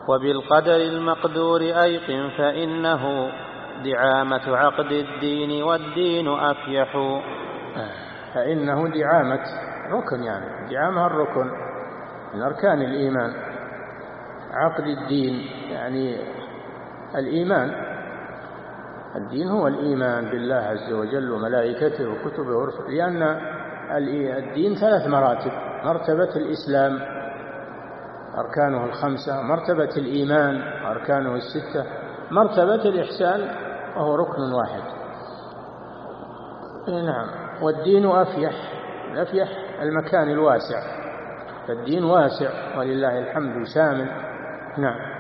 وبالقدر المقدور أيقن فإنه دعامة عقد الدين والدين أفيح. فإنه دعامة ركن، يعني دعامة الركن من أركان الإيمان. عقد الدين يعني الإيمان، الدين هو الإيمان بالله عز وجل وملائكته وكتبه ورسله، لأن الدين 3 مراتب: مرتبة الإسلام أركانه 5، مرتبة الإيمان أركانه 6، مرتبة الإحسان وهو ركن واحد. نعم. والدين أفيح، الأفيح المكان الواسع، فالدين واسع ولله الحمد شامل. نعم.